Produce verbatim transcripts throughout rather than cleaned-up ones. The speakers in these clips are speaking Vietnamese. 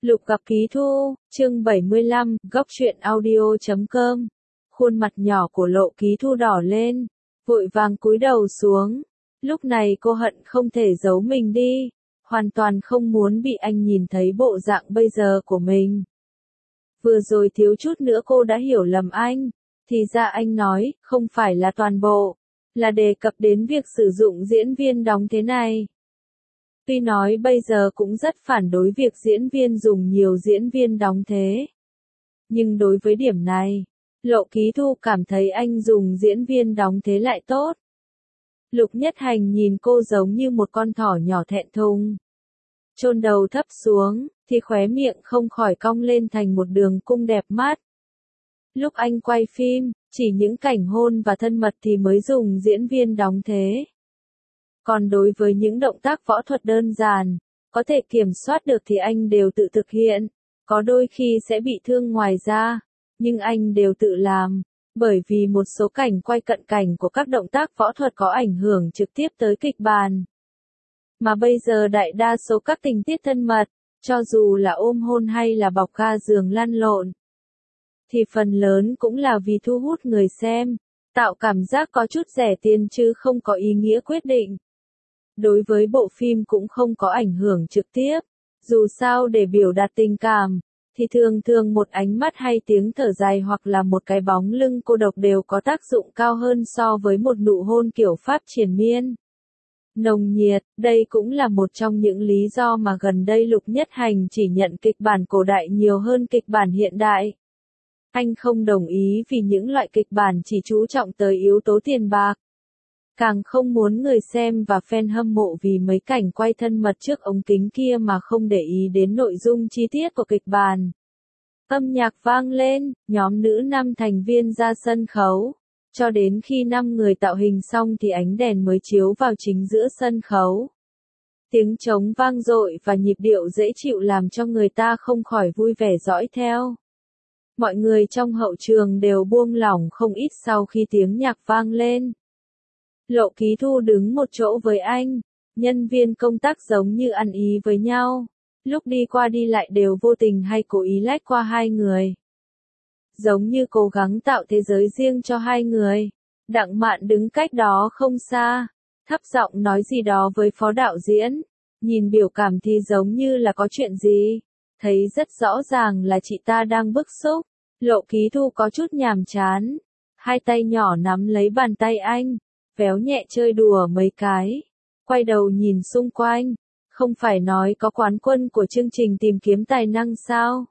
Lục gặp Ký Thu, chương bảy mươi lăm, góc truyện audio chấm com. Khuôn mặt nhỏ của Lộ Ký Thu đỏ lên, vội vàng cúi đầu xuống. Lúc này cô hận không thể giấu mình đi, hoàn toàn không muốn bị anh nhìn thấy bộ dạng bây giờ của mình. Vừa rồi thiếu chút nữa cô đã hiểu lầm anh, thì ra anh nói, không phải là toàn bộ, là đề cập đến việc sử dụng diễn viên đóng thế này. Tuy nói bây giờ cũng rất phản đối việc diễn viên dùng nhiều diễn viên đóng thế. Nhưng đối với điểm này, Lộ Ký Thu cảm thấy anh dùng diễn viên đóng thế lại tốt. Lục Nhất Hành nhìn cô giống như một con thỏ nhỏ thẹn thùng. Chôn đầu thấp xuống, thì khóe miệng không khỏi cong lên thành một đường cung đẹp mắt. Lúc anh quay phim, chỉ những cảnh hôn và thân mật thì mới dùng diễn viên đóng thế. Còn đối với những động tác võ thuật đơn giản, có thể kiểm soát được thì anh đều tự thực hiện, có đôi khi sẽ bị thương ngoài da, nhưng anh đều tự làm, bởi vì một số cảnh quay cận cảnh của các động tác võ thuật có ảnh hưởng trực tiếp tới kịch bản. Mà bây giờ đại đa số các tình tiết thân mật, cho dù là ôm hôn hay là bọc ga giường lăn lộn, thì phần lớn cũng là vì thu hút người xem, tạo cảm giác có chút rẻ tiền chứ không có ý nghĩa quyết định. Đối với bộ phim cũng không có ảnh hưởng trực tiếp, dù sao để biểu đạt tình cảm, thì thường thường một ánh mắt hay tiếng thở dài hoặc là một cái bóng lưng cô độc đều có tác dụng cao hơn so với một nụ hôn kiểu Pháp triền miên. Nồng nhiệt, đây cũng là một trong những lý do mà gần đây Lục Nhất Hành chỉ nhận kịch bản cổ đại nhiều hơn kịch bản hiện đại. Anh không đồng ý vì những loại kịch bản chỉ chú trọng tới yếu tố tiền bạc. Càng không muốn người xem và fan hâm mộ vì mấy cảnh quay thân mật trước ống kính kia mà không để ý đến nội dung chi tiết của kịch bản. Âm nhạc vang lên, nhóm nữ năm thành viên ra sân khấu. Cho đến khi năm người tạo hình xong thì ánh đèn mới chiếu vào chính giữa sân khấu. Tiếng trống vang dội và nhịp điệu dễ chịu làm cho người ta không khỏi vui vẻ dõi theo. Mọi người trong hậu trường đều buông lỏng không ít sau khi tiếng nhạc vang lên. Lộ Ký Thu đứng một chỗ với anh, nhân viên công tác giống như ăn ý với nhau, lúc đi qua đi lại đều vô tình hay cố ý lách qua hai người. Giống như cố gắng tạo thế giới riêng cho hai người. Đặng Mạn đứng cách đó không xa, thấp giọng nói gì đó với phó đạo diễn, nhìn biểu cảm thì giống như là có chuyện gì, thấy rất rõ ràng là chị ta đang bức xúc. Lộ Ký Thu có chút nhàm chán, hai tay nhỏ nắm lấy bàn tay anh, véo nhẹ chơi đùa mấy cái, quay đầu nhìn xung quanh, không phải nói có quán quân của chương trình tìm kiếm tài năng sao?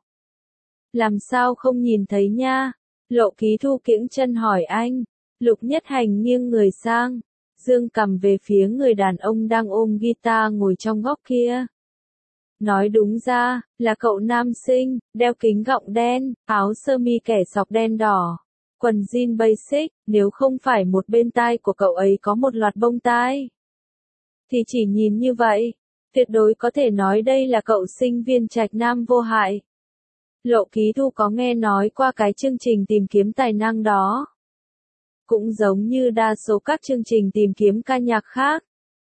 Làm sao không nhìn thấy nha? Lộ Ký Thu kiễng chân hỏi anh. Lục Nhất Hành nghiêng người sang, dương cằm về phía người đàn ông đang ôm guitar ngồi trong góc kia. Nói đúng ra, là cậu nam sinh, đeo kính gọng đen, áo sơ mi kẻ sọc đen đỏ, quần jean basic, nếu không phải một bên tai của cậu ấy có một loạt bông tai. Thì chỉ nhìn như vậy, tuyệt đối có thể nói đây là cậu sinh viên trạch nam vô hại. Lộ Ký Thu có nghe nói qua cái chương trình tìm kiếm tài năng đó. Cũng giống như đa số các chương trình tìm kiếm ca nhạc khác.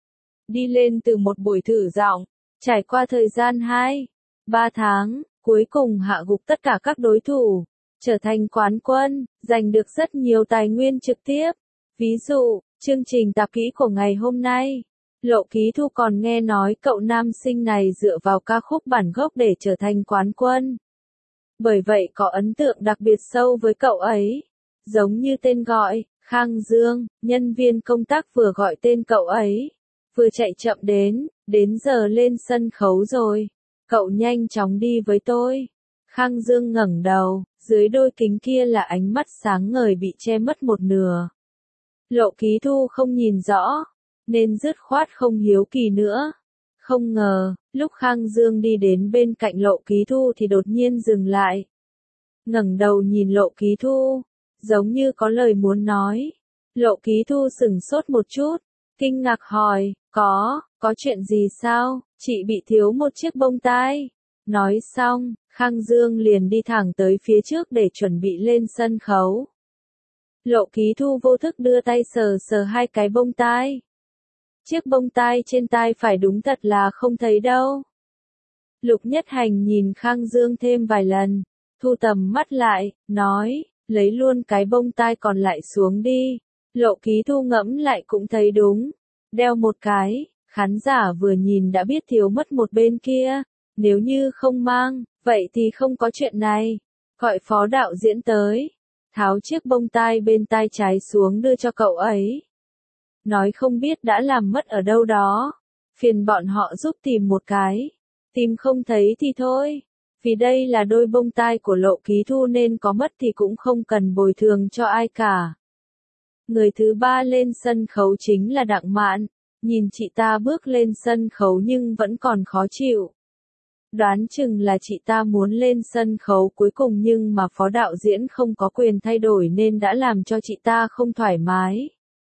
Đi lên từ một buổi thử giọng, trải qua thời gian hai, ba tháng, cuối cùng hạ gục tất cả các đối thủ, trở thành quán quân, giành được rất nhiều tài nguyên trực tiếp. Ví dụ, chương trình tạp kỹ của ngày hôm nay. Lộ Ký Thu còn nghe nói cậu nam sinh này dựa vào ca khúc bản gốc để trở thành quán quân. Bởi vậy có ấn tượng đặc biệt sâu với cậu ấy. Giống như tên gọi, Khang Dương, nhân viên công tác vừa gọi tên cậu ấy, vừa chạy chậm đến, đến giờ lên sân khấu rồi. Cậu nhanh chóng đi với tôi. Khang Dương ngẩng đầu, dưới đôi kính kia là ánh mắt sáng ngời bị che mất một nửa. Lộ Ký Thu không nhìn rõ, nên dứt khoát không hiếu kỳ nữa. Không ngờ, lúc Khang Dương đi đến bên cạnh Lộ Ký Thu thì đột nhiên dừng lại. Ngẩng đầu nhìn Lộ Ký Thu, giống như có lời muốn nói. Lộ Ký Thu sửng sốt một chút, kinh ngạc hỏi, có, có chuyện gì sao, chị bị thiếu một chiếc bông tai. Nói xong, Khang Dương liền đi thẳng tới phía trước để chuẩn bị lên sân khấu. Lộ Ký Thu vô thức đưa tay sờ sờ hai cái bông tai. Chiếc bông tai trên tai phải đúng thật là không thấy đâu. Lục Nhất Hành nhìn Khang Dương thêm vài lần, thu tầm mắt lại, nói, lấy luôn cái bông tai còn lại xuống đi. Lộ Ký Thu ngẫm lại cũng thấy đúng, đeo một cái, khán giả vừa nhìn đã biết thiếu mất một bên kia, nếu như không mang, vậy thì không có chuyện này. Gọi phó đạo diễn tới, tháo chiếc bông tai bên tai trái xuống đưa cho cậu ấy. Nói không biết đã làm mất ở đâu đó, phiền bọn họ giúp tìm một cái, tìm không thấy thì thôi. Vì đây là đôi bông tai của Lộ Ký Thu nên có mất thì cũng không cần bồi thường cho ai cả. Người thứ ba lên sân khấu chính là Đặng Mạn, nhìn chị ta bước lên sân khấu nhưng vẫn còn khó chịu. Đoán chừng là chị ta muốn lên sân khấu cuối cùng nhưng mà phó đạo diễn không có quyền thay đổi nên đã làm cho chị ta không thoải mái.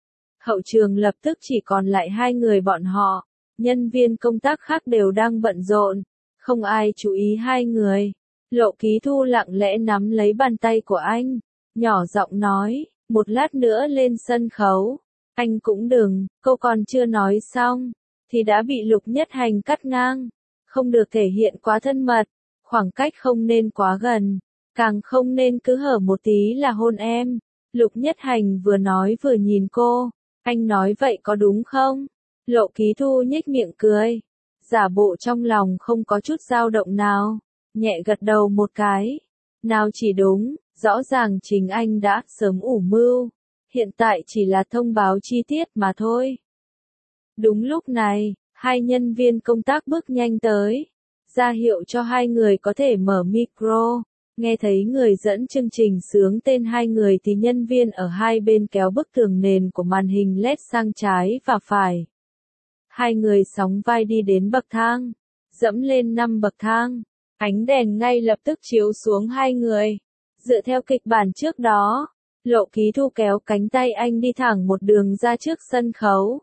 Hậu trường lập tức chỉ còn lại hai người bọn họ, nhân viên công tác khác đều đang bận rộn, không ai chú ý hai người. Lộ Ký Thu lặng lẽ nắm lấy bàn tay của anh, nhỏ giọng nói, một lát nữa lên sân khấu, anh cũng đừng, cô còn chưa nói xong, thì đã bị Lục Nhất Hành cắt ngang. Không được thể hiện quá thân mật, khoảng cách không nên quá gần, càng không nên cứ hở một tí là hôn em. Lục Nhất Hành vừa nói vừa nhìn cô, anh nói vậy có đúng không? Lộ Ký Thu nhếch miệng cười, giả bộ trong lòng không có chút dao động nào, nhẹ gật đầu một cái. Nào chỉ đúng, rõ ràng chính anh đã sớm ủ mưu, hiện tại chỉ là thông báo chi tiết mà thôi. Đúng lúc này, hai nhân viên công tác bước nhanh tới, ra hiệu cho hai người có thể mở micro. Nghe thấy người dẫn chương trình xướng tên hai người thì nhân viên ở hai bên kéo bức tường nền của màn hình led sang trái và phải. Hai người sóng vai đi đến bậc thang, dẫm lên năm bậc thang, ánh đèn ngay lập tức chiếu xuống hai người. Dựa theo kịch bản trước đó, Lộ Ký Thu kéo cánh tay anh đi thẳng một đường ra trước sân khấu.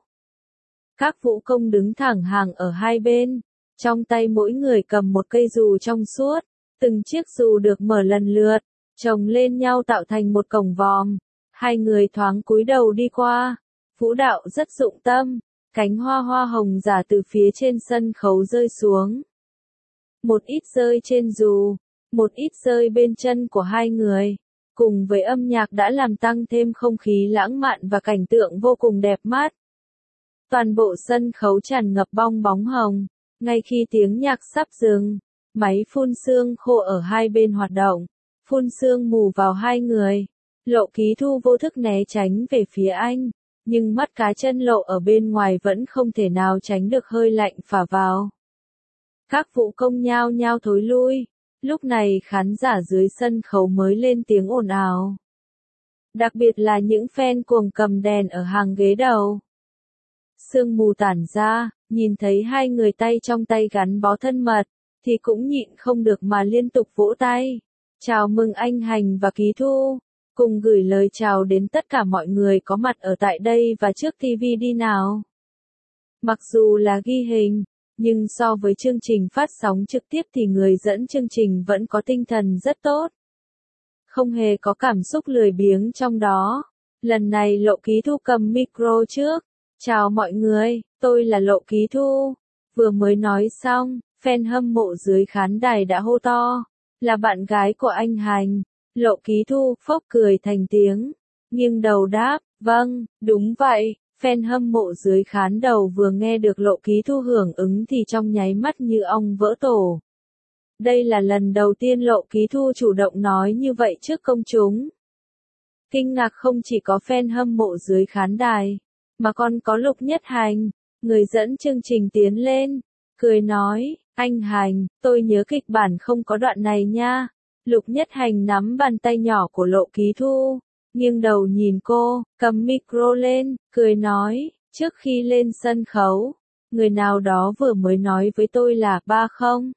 Các vũ công đứng thẳng hàng ở hai bên, trong tay mỗi người cầm một cây dù trong suốt, từng chiếc dù được mở lần lượt, chồng lên nhau tạo thành một cổng vòm. Hai người thoáng cúi đầu đi qua, vũ đạo rất dụng tâm, cánh hoa hoa hồng giả từ phía trên sân khấu rơi xuống. Một ít rơi trên dù, một ít rơi bên chân của hai người, cùng với âm nhạc đã làm tăng thêm không khí lãng mạn và cảnh tượng vô cùng đẹp mắt. Toàn bộ sân khấu tràn ngập bong bóng hồng, ngay khi tiếng nhạc sắp dừng, máy phun sương khô ở hai bên hoạt động, phun sương mù vào hai người. Lộ Ký Thu vô thức né tránh về phía anh, nhưng mắt cá chân lộ ở bên ngoài vẫn không thể nào tránh được hơi lạnh phả vào. Các vũ công nhao nhao thối lui, lúc này khán giả dưới sân khấu mới lên tiếng ồn ào. Đặc biệt là những fan cuồng cầm đèn ở hàng ghế đầu. Sương mù tản ra, nhìn thấy hai người tay trong tay gắn bó thân mật, thì cũng nhịn không được mà liên tục vỗ tay. Chào mừng anh Hành và Ký Thu, cùng gửi lời chào đến tất cả mọi người có mặt ở tại đây và trước ti vi đi nào. Mặc dù là ghi hình, nhưng so với chương trình phát sóng trực tiếp thì người dẫn chương trình vẫn có tinh thần rất tốt. Không hề có cảm xúc lười biếng trong đó. Lần này Lộ Ký Thu cầm micro trước. Chào mọi người, tôi là Lộ Ký Thu. Vừa mới nói xong, fan hâm mộ dưới khán đài đã hô to. Là bạn gái của anh Hành. Lộ Ký Thu phốc cười thành tiếng, nghiêng đầu đáp, vâng, đúng vậy. Fan hâm mộ dưới khán đầu vừa nghe được Lộ Ký Thu hưởng ứng thì trong nháy mắt như ong vỡ tổ. Đây là lần đầu tiên Lộ Ký Thu chủ động nói như vậy trước công chúng. Kinh ngạc không chỉ có fan hâm mộ dưới khán đài, mà còn có Lục Nhất Hành, người dẫn chương trình tiến lên, cười nói, anh Hành, tôi nhớ kịch bản không có đoạn này nha. Lục Nhất Hành nắm bàn tay nhỏ của Lộ Ký Thu, nghiêng đầu nhìn cô, cầm micro lên, cười nói, trước khi lên sân khấu, người nào đó vừa mới nói với tôi là ba không.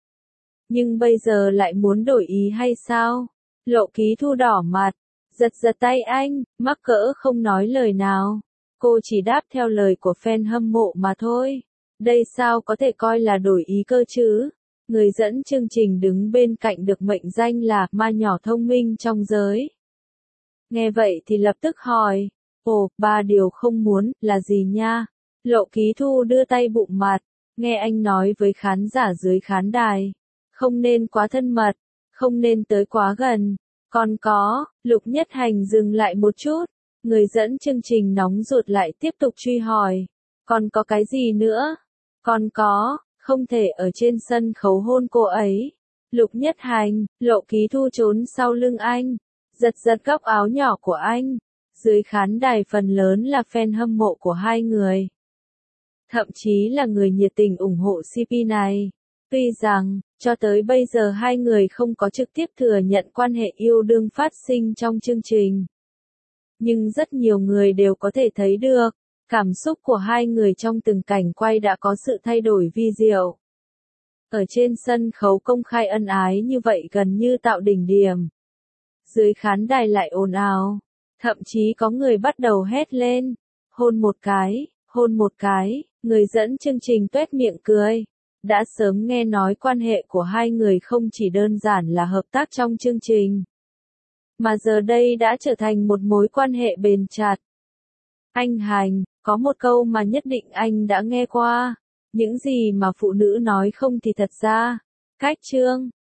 Nhưng bây giờ lại muốn đổi ý hay sao? Lộ Ký Thu đỏ mặt, giật giật tay anh, mắc cỡ không nói lời nào. Cô chỉ đáp theo lời của fan hâm mộ mà thôi. Đây sao có thể coi là đổi ý cơ chứ? Người dẫn chương trình đứng bên cạnh được mệnh danh là ma nhỏ thông minh trong giới. Nghe vậy thì lập tức hỏi, ồ, ba điều không muốn, là gì nha? Lộ Ký Thu đưa tay bụng mặt, Nghe anh nói với khán giả dưới khán đài, không nên quá thân mật, không nên tới quá gần. Còn có, Lục Nhất Hành dừng lại một chút, người dẫn chương trình nóng ruột lại tiếp tục truy hỏi. Còn có cái gì nữa? Còn có, không thể ở trên sân khấu hôn cô ấy. Lục Nhất Hành, Lộ Ký Thu trốn sau lưng anh, giật giật góc áo nhỏ của anh. Dưới khán đài phần lớn là fan hâm mộ của hai người. Thậm chí là người nhiệt tình ủng hộ xê pê này. Tuy rằng, cho tới bây giờ hai người không có trực tiếp thừa nhận quan hệ yêu đương phát sinh trong chương trình. Nhưng rất nhiều người đều có thể thấy được, cảm xúc của hai người trong từng cảnh quay đã có sự thay đổi vi diệu. Ở trên sân khấu công khai ân ái như vậy gần như tạo đỉnh điểm. Dưới khán đài lại ồn ào, thậm chí có người bắt đầu hét lên, hôn một cái, hôn một cái, người dẫn chương trình tuét miệng cười. Đã sớm nghe nói quan hệ của hai người không chỉ đơn giản là hợp tác trong chương trình, mà giờ đây đã trở thành một mối quan hệ bền chặt. Anh Hành, có một câu mà nhất định anh đã nghe qua, những gì mà phụ nữ nói không thì thật ra, cách trương.